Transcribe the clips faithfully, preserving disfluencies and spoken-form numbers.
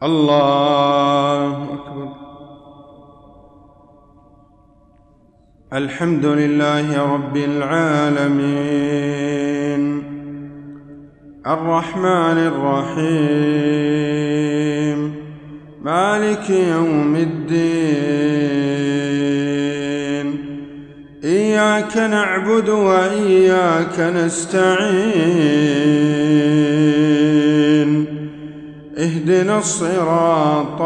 الله أكبر. الحمد لله رب العالمين، الرحمن الرحيم، مالك يوم الدين. إياك نعبد وإياك نستعين، اهدنا الصراط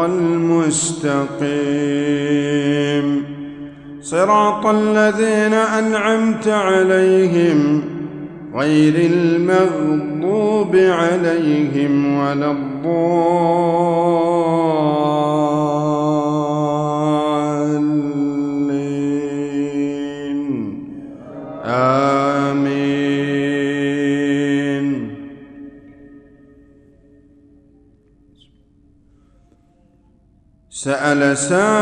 المستقيم، صراط الذين أنعمت عليهم غير المغضوب عليهم ولا الضالين. آمين. سأل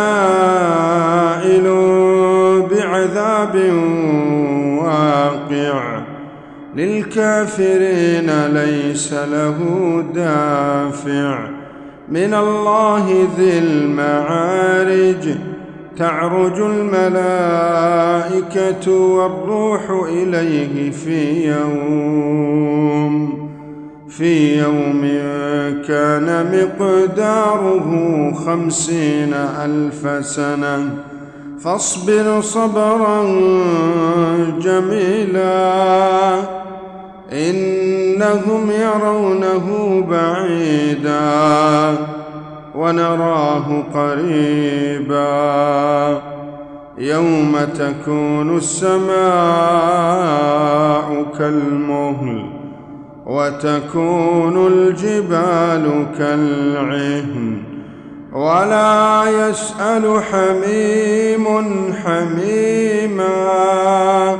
سائل بعذاب واقع، للكافرين ليس له دافع. من الله ذي المعارج تعرج الملائكة والروح إليه في يوم في يوم كان مقداره خمسين ألف سنة. فاصبر صبرا جميلا، إنهم يرونه بعيدا ونراه قريبا. يوم تكون السماء كالمهل وتكون الجبال كالعهن، ولا يسأل حميم حميما.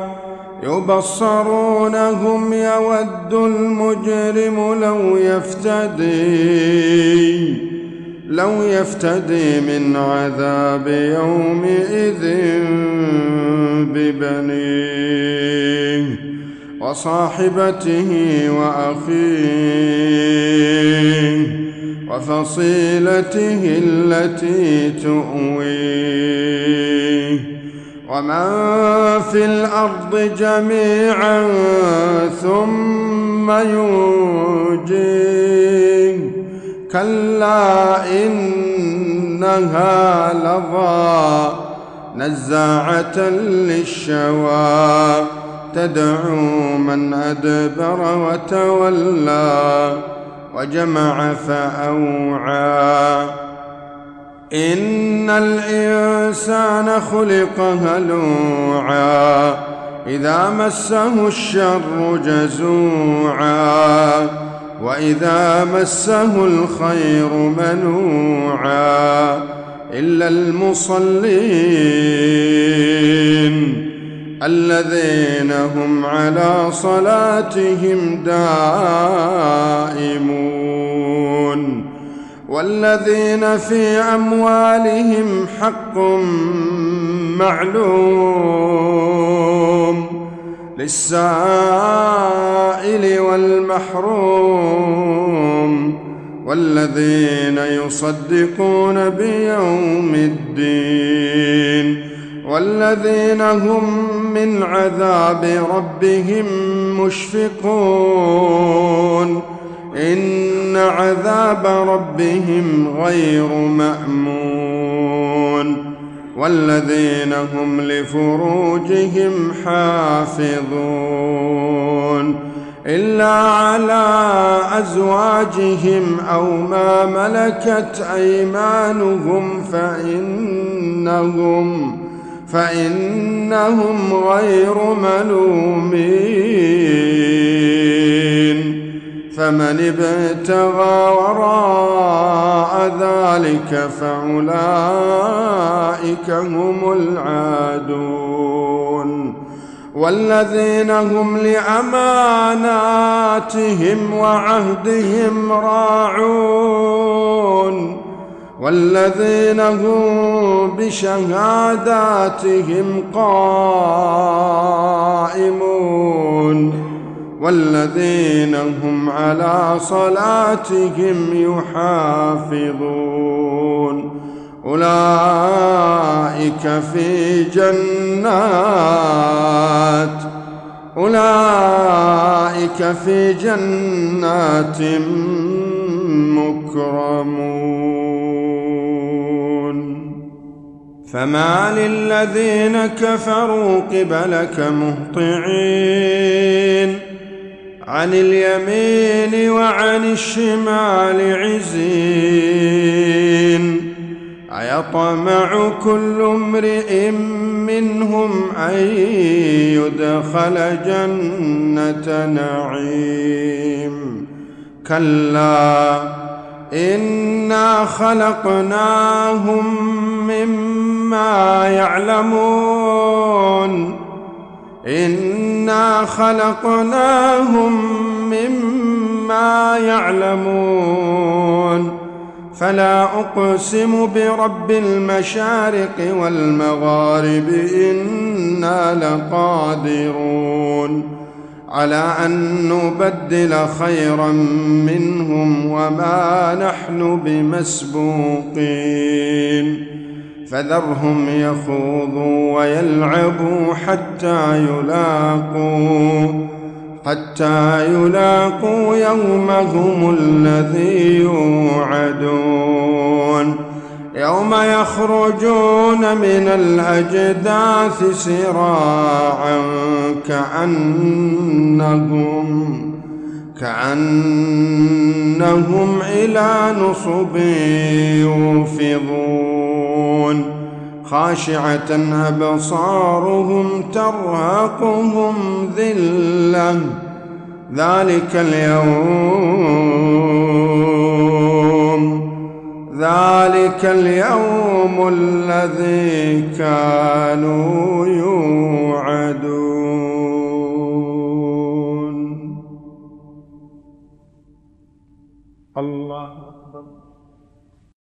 يبصرونهم يود المجرم لو يفتدي لو يفتدي من عذاب يومئذ ببنيه وصاحبته وأخيه وفصيلته التي تؤويه، ومن في الأرض جميعا ثم ينجيه. كلا إنها لظى نزاعة للشوى، تدعو من أدبر وتولى وجمع فأوعى. إن الإنسان خلق هلوعا، إذا مسه الشر جزوعا، وإذا مسه الخير منوعا. إلا المصلين الذين هم على صلاتهم دائمون، والذين في أموالهم حق معلوم للسائل والمحروم، والذين يصدقون بيوم الدين، والذين هم من عذاب ربهم مشفقون. إن عذاب ربهم غير مأمون. والذين هم لفروجهم حافظون إلا على أزواجهم أو ما ملكت أيمانهم فإنهم فإنهم غير ملومين. فمن ابتغى وراء ذلك فأولئك هم العادون. والذين هم لأماناتهم وعهدهم راعون، والذين هم بشهاداتهم قائمون. والذين هم على صلاتهم يحافظون أولئك في جنات أولئك في جنات مكرمون فما للذين كفروا قبلك مهطعين عن اليمين وعن الشمال عزين أيطمع كل امرئ منهم أن يدخل جنة نعيم كلا إنا خلقناهم مما يعلمون إنا خلقناهم مما يعلمون فلا أقسم برب المشارق والمغارب إنا لقادرون على أن نبدل خيرا منهم وما نحن بمسبوقين فذرهم يخوضوا ويلعبوا حتى يلاقوا حتى يلاقوا يومهم الذي يوعدون يوم يخرجون من الأجداث سراعا كأنهم كأنهم إلى نصب يوفضون خاشعة أبصارهم ترهقهم ذلة ذلك اليوم ذلك اليوم الذي كانوا يوعدون. الله أكبر.